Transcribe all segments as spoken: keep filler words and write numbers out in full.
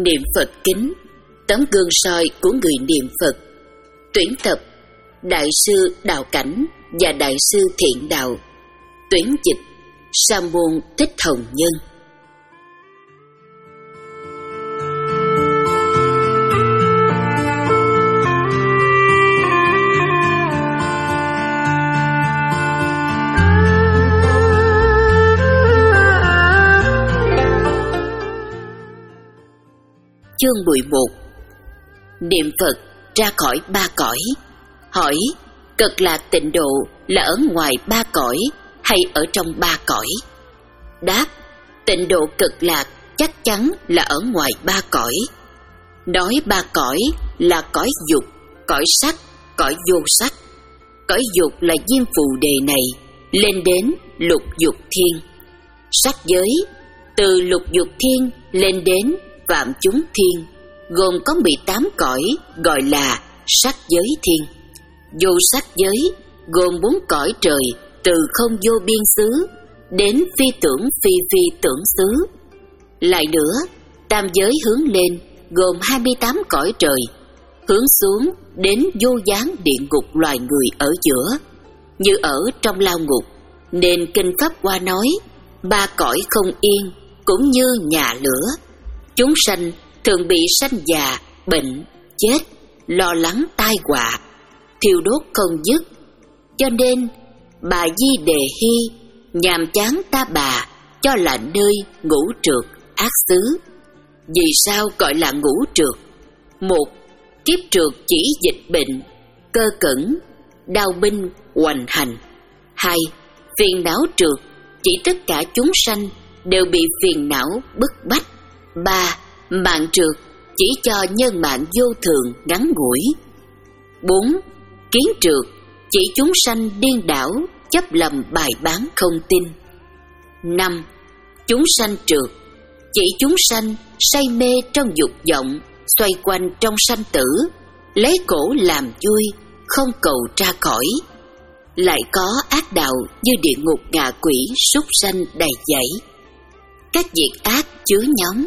Niệm Phật kính, tấm gương soi của người niệm Phật. Tuyển tập Đại sư Đạo Cảnh và Đại sư Thiện Đạo. Tuyển dịch Sa môn Thích Hồng Nhân. Chương mười một. Niệm Phật ra khỏi ba cõi. Hỏi, Cực Lạc Tịnh Độ là ở ngoài ba cõi hay ở trong ba cõi? Đáp, Tịnh Độ Cực Lạc chắc chắn là ở ngoài ba cõi. Nói ba cõi là cõi dục, cõi sắc, cõi vô sắc. Cõi dục là diêm phù đề này, lên đến lục dục thiên. Sắc giới, từ lục dục thiên lên đến Vạn chúng thiên, gồm có mười tám cõi gọi là sắc giới thiên. Vô sắc giới gồm bốn cõi trời, từ không vô biên xứ đến phi tưởng phi phi tưởng xứ. Lại nữa, tam giới hướng lên gồm hai mươi tám cõi trời, hướng xuống đến vô gián địa ngục loài người ở giữa, như ở trong lao ngục. Nên Kinh Pháp Hoa nói, ba cõi không yên cũng như nhà lửa. Chúng sanh thường bị sanh già, bệnh, chết, lo lắng tai họa, thiêu đốt không dứt. Cho nên bà Di Đề Hy nhàm chán ta bà cho là nơi ngũ trượt ác xứ. Vì sao gọi là ngũ trượt? Một, kiếp trượt chỉ dịch bệnh, cơ cẩn, đau binh, hoành hành. Hai, phiền não trượt chỉ tất cả chúng sanh đều bị phiền não bức bách. Ba, mạng trượt chỉ cho nhân mạng vô thường ngắn ngủi. Bốn, kiến trượt chỉ chúng sanh điên đảo, chấp lầm bài bán không tin. Năm, chúng sanh trượt chỉ chúng sanh say mê trong dục vọng, xoay quanh trong sanh tử, lấy cổ làm vui, không cầu ra khỏi. Lại có ác đạo như địa ngục ngạ quỷ, súc sanh đầy dẫy. Các việc ác chứa nhóm.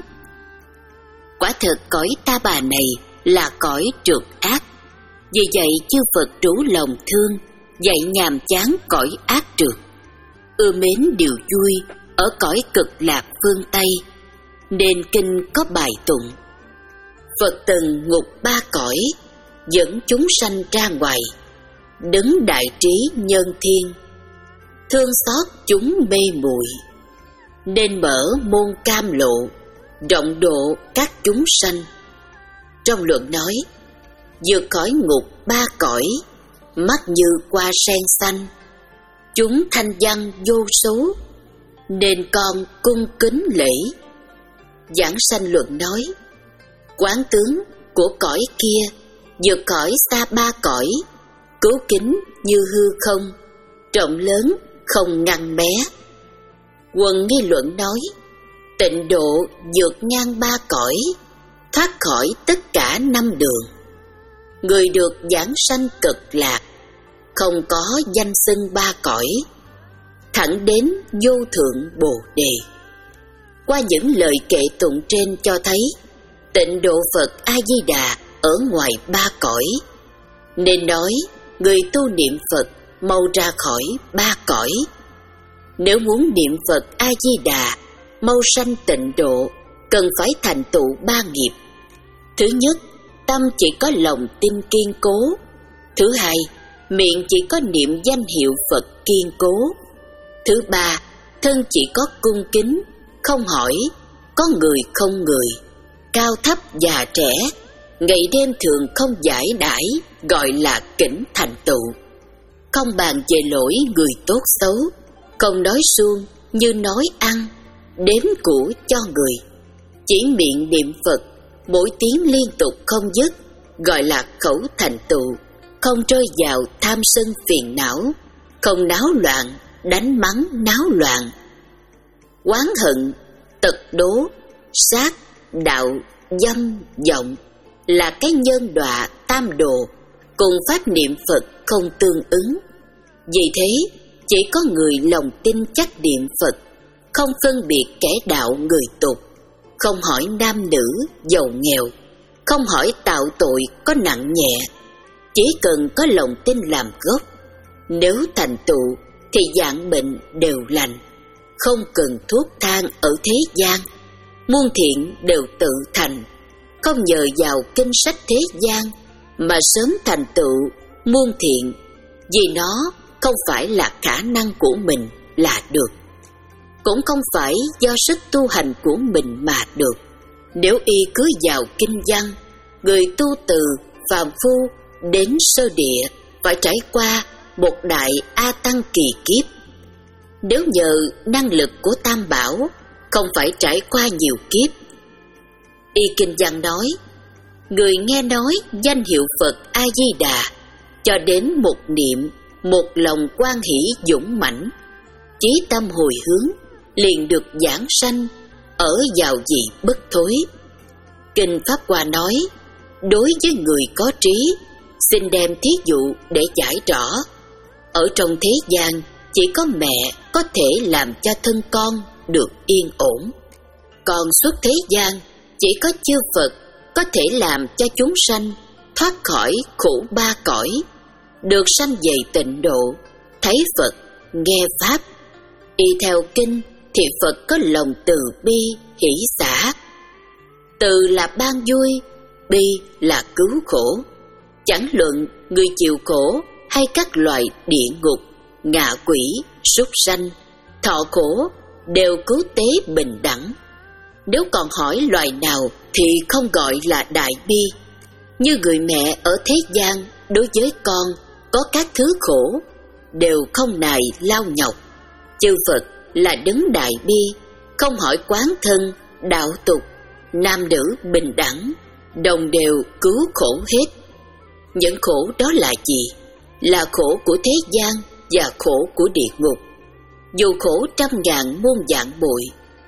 Quả thật cõi ta bà này là cõi trượt ác. Vì vậy chư Phật trú lòng thương, dạy nhàm chán cõi ác trượt, ưa mến điều vui ở cõi Cực Lạc phương Tây. Nên kinh có bài tụng: Phật từng ngục ba cõi, dẫn chúng sanh ra ngoài, đứng đại trí nhân thiên, thương xót chúng mê muội, nên mở môn cam lộ, rộng độ các chúng sanh. Trong luận nói, vượt khỏi ngục ba cõi, mắt như hoa sen xanh, chúng thanh văn vô số, nên con cung kính lễ. Giảng sanh luận nói, quán tướng của cõi kia vượt khỏi xa ba cõi, cứu kính như hư không, rộng lớn không ngăn bé. Quần nghi luận nói, Tịnh độ vượt ngang ba cõi, thoát khỏi tất cả năm đường. Người được giảng sanh Cực Lạc, không có danh xưng ba cõi, thẳng đến vô thượng Bồ Đề. Qua những lời kệ tụng trên cho thấy, Tịnh độ Phật A-di-đà ở ngoài ba cõi. Nên nói, người tu niệm Phật mau ra khỏi ba cõi. Nếu muốn niệm Phật A-di-đà mau sanh tịnh độ, cần phải thành tựu ba nghiệp. Thứ nhất, tâm chỉ có lòng tin kiên cố. Thứ hai, miệng chỉ có niệm danh hiệu Phật kiên cố. Thứ ba, thân chỉ có cung kính, không hỏi, có người không người, cao thấp già trẻ, ngày đêm thường không giải đãi, gọi là kính thành tựu. Không bàn về lỗi người tốt xấu, không nói suông như nói ăn, đếm của cho người. Chỉ miệng niệm Phật, mỗi tiếng liên tục không dứt, gọi là khẩu thành tựu, không rơi vào tham sân phiền não, không náo loạn, đánh mắng náo loạn. Oán hận, tật đố, sát, đạo, dâm, vọng là cái nhân đọa tam đồ, cùng pháp niệm Phật không tương ứng. Vì thế, chỉ có người lòng tin chắc niệm Phật, không phân biệt kẻ đạo người tục, không hỏi nam nữ, giàu nghèo, không hỏi tạo tội có nặng nhẹ, chỉ cần có lòng tin làm gốc. Nếu thành tựu thì vạn bệnh đều lành, không cần thuốc thang ở thế gian, muôn thiện đều tự thành, không nhờ vào kinh sách thế gian mà sớm thành tựu muôn thiện, vì nó không phải là khả năng của mình là được, cũng không phải do sức tu hành của mình mà được. Nếu y cứ vào kinh văn, người tu từ phàm phu đến sơ địa phải trải qua một đại A Tăng kỳ kiếp. Nếu nhờ năng lực của Tam Bảo, không phải trải qua nhiều kiếp. Y kinh văn nói, người nghe nói danh hiệu Phật A Di Đà, cho đến một niệm, một lòng quan hỷ dũng mãnh, chí tâm hồi hướng, liền được giảng sanh, ở vào vị bất thối. Kinh Pháp Hoa nói, đối với người có trí, xin đem thí dụ để giải rõ. Ở trong thế gian, chỉ có mẹ có thể làm cho thân con được yên ổn. Còn xuất thế gian, chỉ có chư Phật có thể làm cho chúng sanh thoát khỏi khổ ba cõi, được sanh về tịnh độ, thấy Phật, nghe Pháp. Y theo kinh thì Phật có lòng từ bi, hỷ xả. Từ là ban vui, bi là cứu khổ. Chẳng luận người chịu khổ hay các loài địa ngục, ngạ quỷ, súc sanh, thọ khổ đều cứu tế bình đẳng. Nếu còn hỏi loài nào thì không gọi là đại bi. Như người mẹ ở thế gian đối với con có các thứ khổ đều không nài lao nhọc. Chư Phật là đấng đại bi, không hỏi quán thân, đạo tục, nam nữ bình đẳng, đồng đều cứu khổ hết. Những khổ đó là gì? Là khổ của thế gian và khổ của địa ngục. Dù khổ trăm ngàn muôn vạn bội,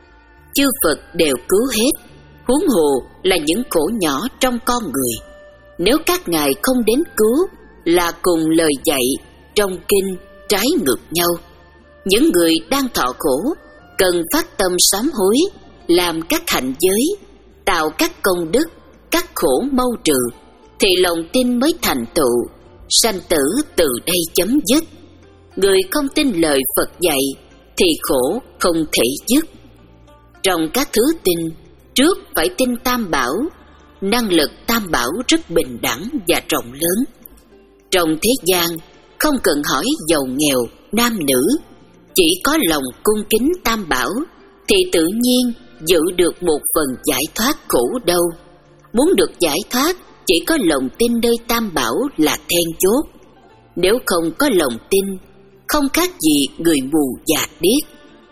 chư Phật đều cứu hết, huống hồ là những khổ nhỏ trong con người. Nếu các ngài không đến cứu, là cùng lời dạy trong kinh trái ngược nhau. Những người đang thọ khổ cần phát tâm sám hối, làm các hạnh giới, tạo các công đức, các khổ mau trừ, thì lòng tin mới thành tựu, sanh tử từ đây chấm dứt. Người không tin lời Phật dạy thì khổ không thể dứt. Trong các thứ tin, trước phải tin Tam Bảo. Năng lực Tam Bảo rất bình đẳng và rộng lớn. Trong thế gian không cần hỏi giàu nghèo, nam nữ, chỉ có lòng cung kính Tam Bảo thì tự nhiên giữ được một phần giải thoát khổ đâu. Muốn được giải thoát, chỉ có lòng tin nơi Tam Bảo là then chốt. Nếu không có lòng tin, không khác gì người mù và điếc.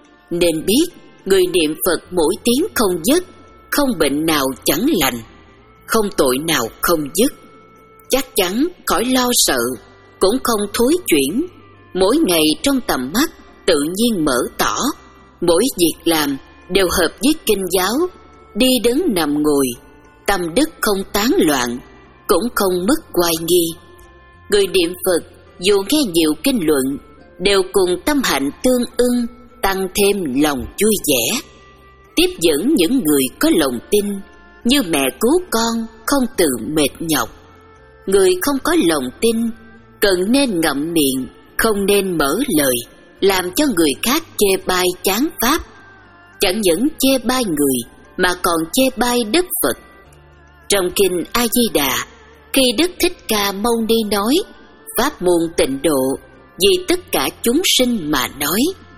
Nên biết, người niệm Phật mỗi tiếng không dứt, không bệnh nào chẳng lành, không tội nào không dứt. Chắc chắn khỏi lo sợ, cũng không thối chuyển. Mỗi ngày trong tầm mắt tự nhiên mở tỏ, mỗi việc làm đều hợp với kinh giáo. Đi đứng nằm ngồi, tâm đức không tán loạn, cũng không mất oai nghi. Người niệm Phật dù nghe nhiều kinh luận, đều cùng tâm hạnh tương ưng, tăng thêm lòng vui vẻ. Tiếp dẫn những người có lòng tin, như mẹ cứu con không tự mệt nhọc. Người không có lòng tin, cần nên ngậm miệng, không nên mở lời, làm cho người khác chê bai chán pháp. Chẳng những chê bai người, mà còn chê bai Đức Phật. Trong kinh A Di Đà, khi Đức Thích Ca Mâu Ni nói pháp môn tịnh độ vì tất cả chúng sinh mà nói,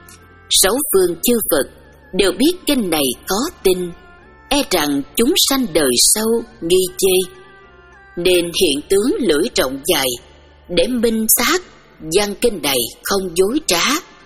sáu phương chư Phật đều biết kinh này có tin, e rằng chúng sanh đời sau nghi chê, nên hiện tướng lưỡi rộng dài để minh xác văn kinh này không dối trá.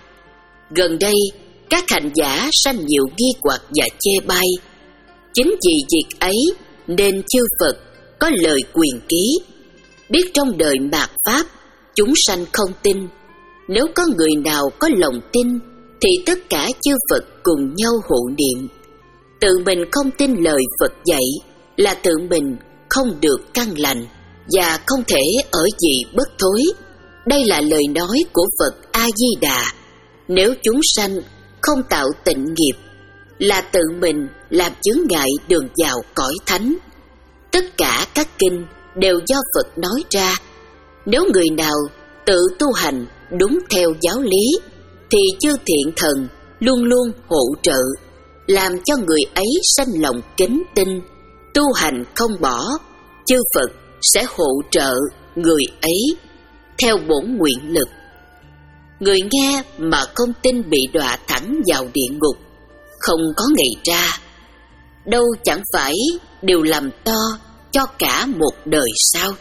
Gần đây các hành giả sanh nhiều nghi hoặc và chê bai. Chính vì việc ấy nên chư Phật có lời quyền ký. Biết trong đời mạt pháp chúng sanh không tin, nếu có người nào có lòng tin thì tất cả chư Phật cùng nhau hộ niệm. Tự mình không tin lời Phật dạy là tự mình không được căn lành và không thể ở vị bất thối. Đây là lời nói của Phật A Di Đà. Nếu chúng sanh không tạo tịnh nghiệp, là tự mình làm chướng ngại đường vào cõi thánh. Tất cả các kinh đều do Phật nói ra. Nếu người nào tự tu hành đúng theo giáo lý, thì chư thiện thần luôn luôn hỗ trợ, làm cho người ấy sanh lòng kính tinh, tu hành không bỏ. Chư Phật sẽ hỗ trợ người ấy theo bổn nguyện lực. Người nghe mà không tin bị đọa thẳng vào địa ngục, không có ngày ra. Đâu chẳng phải đều làm to cho cả một đời sao?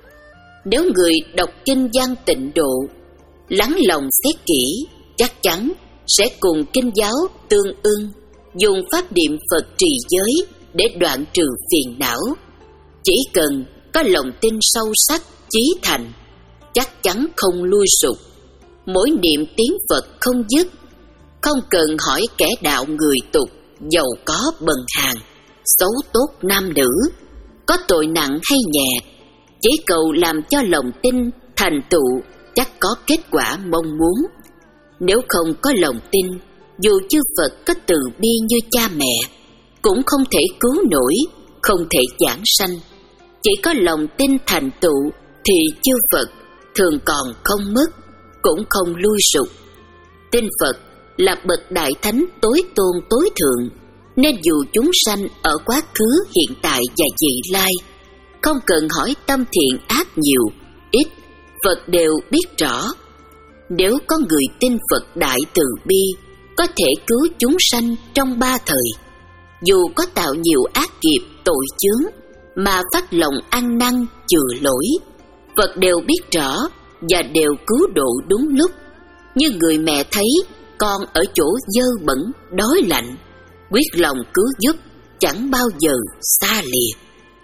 Nếu người đọc kinh văn Tịnh Độ, lắng lòng xét kỹ, chắc chắn sẽ cùng kinh giáo tương ưng, dùng pháp niệm Phật trì giới để đoạn trừ phiền não. Chỉ cần có lòng tin sâu sắc, chí thành, chắc chắn không lui sụp. Mỗi niệm tiếng Phật không dứt, không cần hỏi kẻ đạo người tục, giàu có bần hàn, xấu tốt nam nữ, có tội nặng hay nhẹ. Chỉ cầu làm cho lòng tin thành tựu, chắc có kết quả mong muốn. Nếu không có lòng tin, dù chư Phật có từ bi như cha mẹ, cũng không thể cứu nổi, không thể giảng sanh. Chỉ có lòng tin thành tựu thì chư Phật thường còn không mất, cũng không lui sụp. Tin Phật là bậc đại thánh tối tôn tối thượng, nên dù chúng sanh ở quá khứ, hiện tại và vị lai, không cần hỏi tâm thiện ác nhiều, ít, Phật đều biết rõ. Nếu có người tin Phật đại từ bi, có thể cứu chúng sanh trong ba thời, dù có tạo nhiều ác nghiệp tội chướng, mà phát lòng ăn năn chừa lỗi, Phật đều biết rõ và đều cứu độ đúng lúc. Như người mẹ thấy con ở chỗ dơ bẩn, đói lạnh, quyết lòng cứu giúp, chẳng bao giờ xa lìa.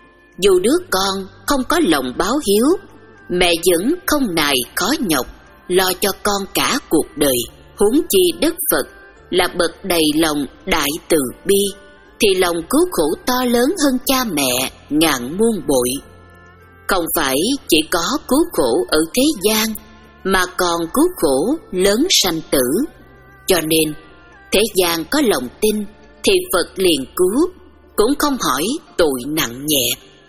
Dù đứa con không có lòng báo hiếu, mẹ vẫn không nài khó nhọc, lo cho con cả cuộc đời. Huống chi Đức Phật là bậc đầy lòng đại từ bi, thì lòng cứu khổ to lớn hơn cha mẹ ngàn muôn bội. Không phải chỉ có cứu khổ ở thế gian, mà còn cứu khổ lớn sanh tử. Cho nên thế gian có lòng tin thì Phật liền cứu, cũng không hỏi tội nặng nhẹ.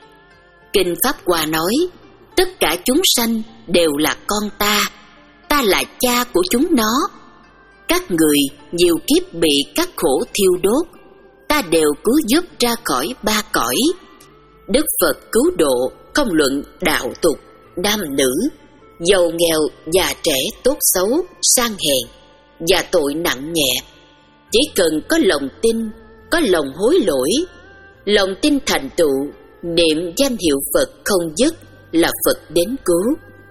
Kinh Pháp Hoa nói, tất cả chúng sanh đều là con ta, ta là cha của chúng nó. Các người nhiều kiếp bị các khổ thiêu đốt, ta đều cứu giúp ra khỏi ba cõi. Đức Phật cứu độ không luận đạo tục, nam nữ, giàu nghèo, già trẻ, tốt xấu, sang hèn và tội nặng nhẹ. Chỉ cần có lòng tin, có lòng hối lỗi, lòng tin thành tựu, niệm danh hiệu Phật không dứt là Phật đến cứu.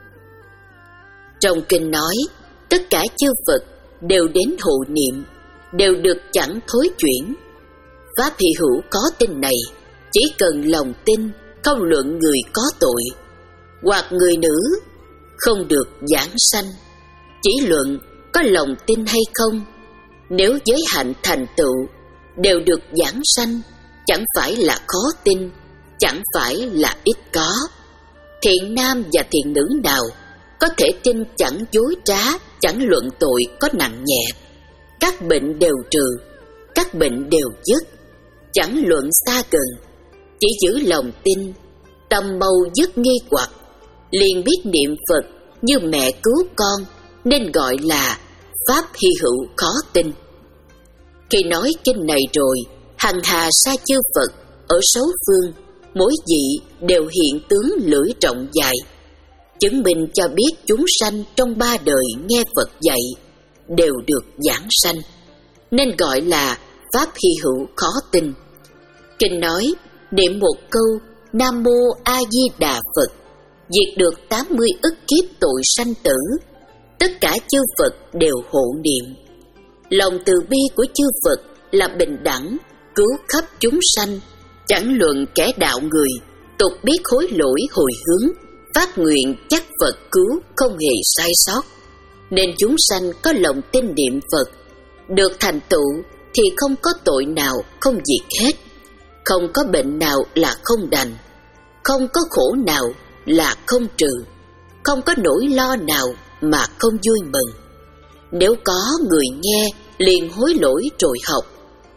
Trong kinh nói, tất cả chư Phật đều đến hộ niệm, đều được chẳng thối chuyển. Pháp hy hữu có tin này, chỉ cần lòng tin, không luận người có tội hoặc người nữ, không được giảng sanh. Chỉ luận có lòng tin hay không, nếu giới hạnh thành tựu đều được giảng sanh, chẳng phải là khó tin, chẳng phải là ít có. Thiện nam và thiện nữ nào có thể tin chẳng dối trá, chẳng luận tội có nặng nhẹ. Các bệnh đều trừ, các bệnh đều dứt, chẳng luận xa gần. Chỉ giữ lòng tin, tâm mâu dứt nghi hoặc, liền biết niệm Phật như mẹ cứu con, nên gọi là Pháp hy hữu khó tin. Khi nói kinh này rồi, hằng hà sa chư Phật ở sáu phương, mỗi vị đều hiện tướng lưỡi rộng dài, chứng minh cho biết chúng sanh trong ba đời nghe Phật dạy đều được giảng sanh, nên gọi là Pháp hy hữu khó tin. Kinh nói, niệm một câu Nam Mô A Di Đà Phật, diệt được tám mươi ức kiếp tội sanh tử. Tất cả chư Phật đều hộ niệm. Lòng từ bi của chư Phật là bình đẳng, cứu khắp chúng sanh, chẳng luận kẻ đạo người, tục biết hối lỗi hồi hướng, phát nguyện chắc Phật cứu không hề sai sót. Nên chúng sanh có lòng tin niệm Phật, được thành tựu thì không có tội nào không diệt hết, không có bệnh nào là không đành, không có khổ nào là không trừ, không có nỗi lo nào mà không vui mừng. Nếu có người nghe liền hối lỗi rồi học,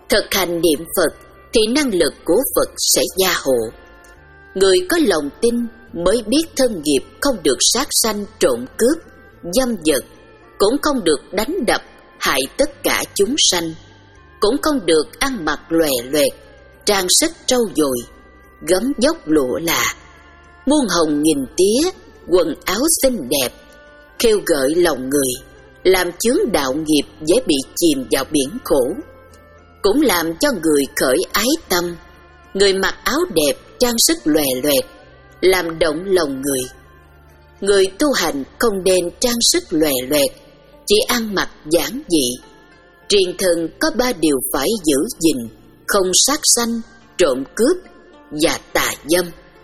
Thực hành niệm Phật thì năng lực của Phật sẽ gia hộ. Người có lòng tin mới biết thân nghiệp không được sát sanh trộm cướp, dâm dật, cũng không được đánh đập, hại tất cả chúng sanh, cũng không được ăn mặc lòe loẹt, trang sức trau dồi, gấm dốc lụa là, muôn hồng nghìn tía, quần áo xinh đẹp, khêu gợi lòng người, làm chướng đạo nghiệp dễ bị chìm vào biển khổ, cũng làm cho người khởi ái tâm. Người mặc áo đẹp, trang sức lòe loẹt, làm động lòng người. Người tu hành không nên trang sức lòe loẹt, chỉ ăn mặc giản dị. Triền thần có ba điều phải giữ gìn: không sát sanh, trộm cướp và tà dâm.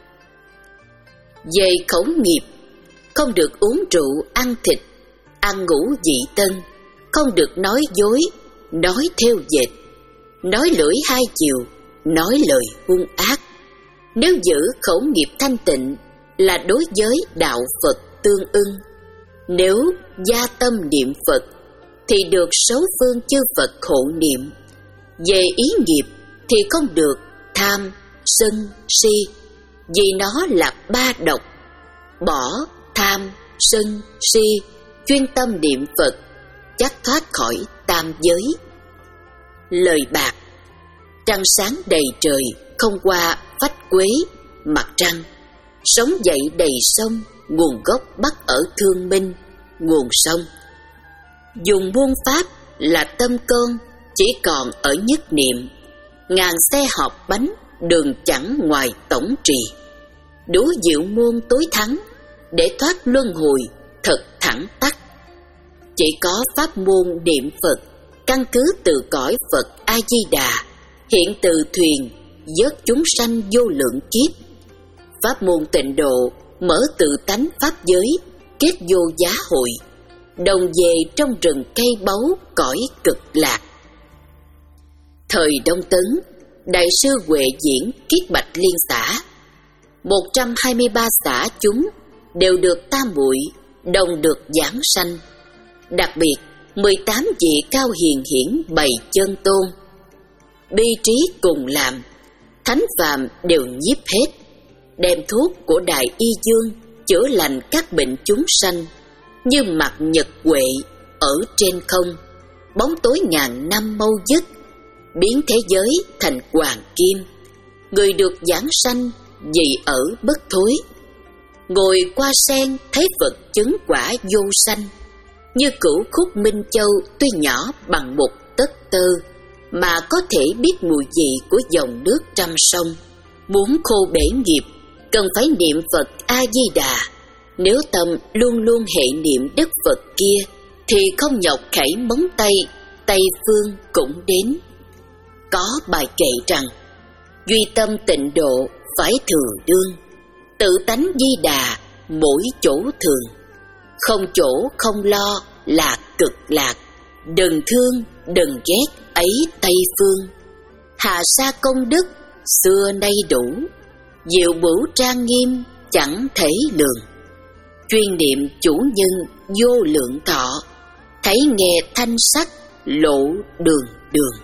Về khẩu nghiệp, không được uống rượu, ăn thịt, ăn ngũ dị tân, không được nói dối, nói theo dệt, nói lưỡi hai chiều, nói lời hung ác. Nếu giữ khẩu nghiệp thanh tịnh là đối với đạo Phật tương ưng. Nếu gia tâm niệm Phật thì được sáu phương chư Phật hộ niệm. Về ý nghiệp thì không được tham, sân, si, vì nó là ba độc. Bỏ tham, sân, si, chuyên tâm niệm Phật, chắc thoát khỏi tam giới. Lời bạc: trăng sáng đầy trời, không qua phách quế, mặt trăng. Sống dậy đầy sông, nguồn gốc bắt ở thương minh, nguồn sông. Dùng muôn pháp là tâm con, chỉ còn ở nhất niệm. Ngàn xe họp bánh, đường chẳng ngoài tổng trì. Đủ diệu môn tối thắng, để thoát luân hồi thật thẳng tắc. Chỉ có pháp môn niệm Phật, căn cứ từ cõi Phật A-di-đà, hiện từ thuyền vớt chúng sanh vô lượng kiếp. Pháp môn tịnh độ mở tự tánh pháp giới, kết vô giá hội, đồng về trong rừng cây báu cõi cực lạc. Thời Đông Tấn, Đại sư Huệ Diễn kiết bạch liên xã, một trăm hai mươi ba xã chúng đều được tam muội đồng được giảng sanh. Đặc biệt mười tám vị cao hiền hiển bày chân tôn, bi trí cùng làm, thánh phàm đều nhiếp hết, đem thuốc của Đại Y Dương chữa lành các bệnh chúng sanh, như mặt nhật huệ ở trên không, bóng tối ngàn năm mau dứt, biến thế giới thành hoàng kim. Người được giảng sanh vì ở bất thối, ngồi qua sen thấy Phật chứng quả vô sanh. Như cửu khúc Minh Châu tuy nhỏ bằng một tấc tơ, mà có thể biết mùi vị của dòng nước trăm sông. Muốn khô bể nghiệp, cần phải niệm Phật A-di-đà. Nếu tâm luôn luôn hệ niệm Đức Phật kia, thì không nhọc khẩy móng tay, Tây phương cũng đến. Có bài kệ rằng: duy tâm tịnh độ phải thừa đương, tự tánh di đà mỗi chỗ thường. Không chỗ không lo là cực lạc, đừng thương đừng ghét ấy Tây phương. Hạ sa công đức xưa nay đủ, diệu bửu trang nghiêm chẳng thể lường. Chuyên niệm chủ nhân vô lượng thọ, thấy nghe thanh sắc lộ đường đường.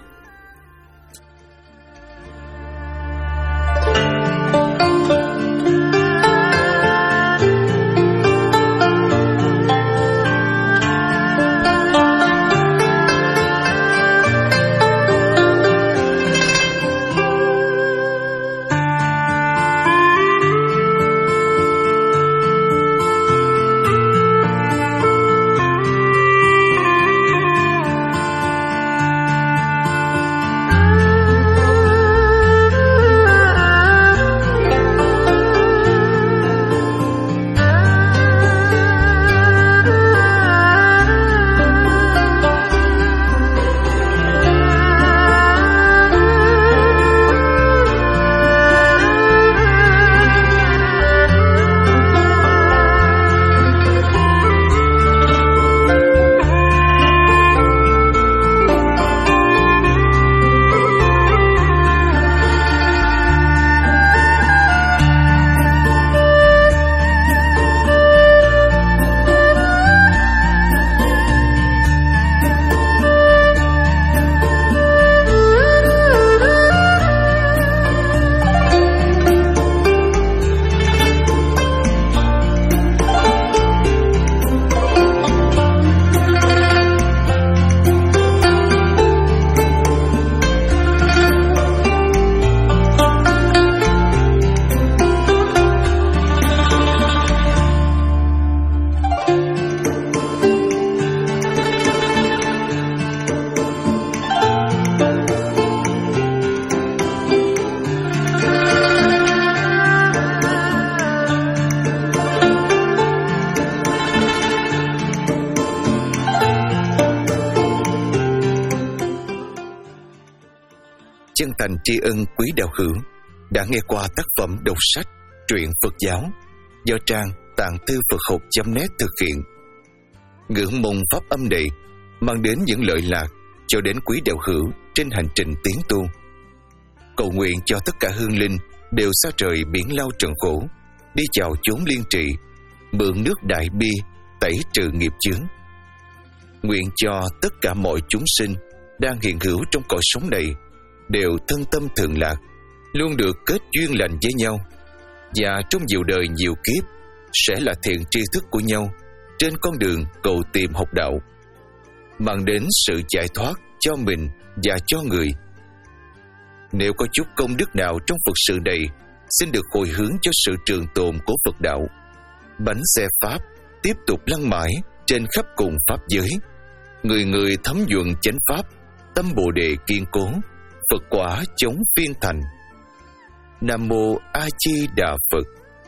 chân thành tri ân quý đạo hữu đã nghe qua tác phẩm đọc sách truyện Phật giáo do trang tạng thư Phật học chấm net thực hiện. Ngưỡng mong pháp âm này mang đến những lợi lạc cho đến quý đạo hữu trên hành trình tiến tu. Cầu nguyện cho tất cả hương linh đều xa trời biển lao trần khổ, đi chào chốn liên trị, mượn nước đại bi tẩy trừ nghiệp chướng. Nguyện cho tất cả mọi chúng sinh đang hiện hữu trong cõi sống này đều thân tâm thường lạc, luôn được kết duyên lành với nhau, và trong nhiều đời nhiều kiếp sẽ là thiện tri thức của nhau trên con đường cầu tìm học đạo, mang đến sự giải thoát cho mình và cho người. Nếu có chút công đức nào trong Phật sự này, xin được hồi hướng cho sự trường tồn của Phật đạo. Bánh xe Pháp tiếp tục lăn mãi trên khắp cùng Pháp giới, người người thấm nhuận chánh Pháp, tâm Bồ Đề kiên cố, Phật quả chống phiên thành. Nam Mô A Di Đà Phật.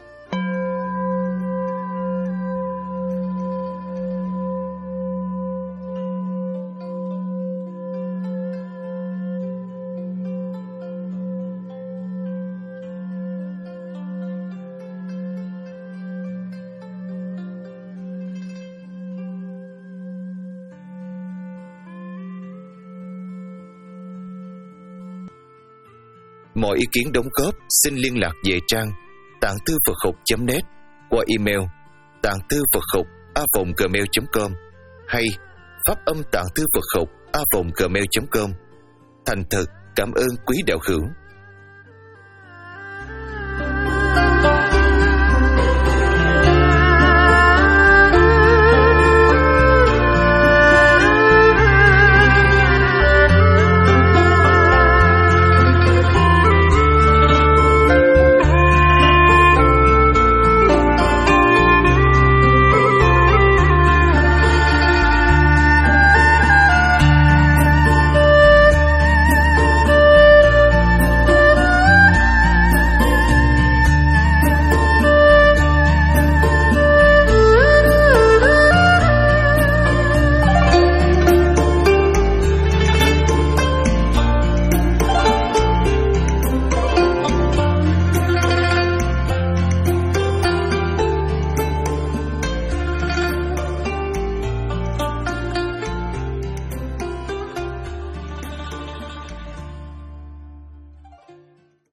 Mọi ý kiến đóng góp xin liên lạc về trang tạng thư Phật học chấm net qua email tạng thư Phật học a vòng gmail chấm com hay pháp âm tạng thư Phật học a vòng gmail chấm com. Thành thật cảm ơn quý đạo hữu.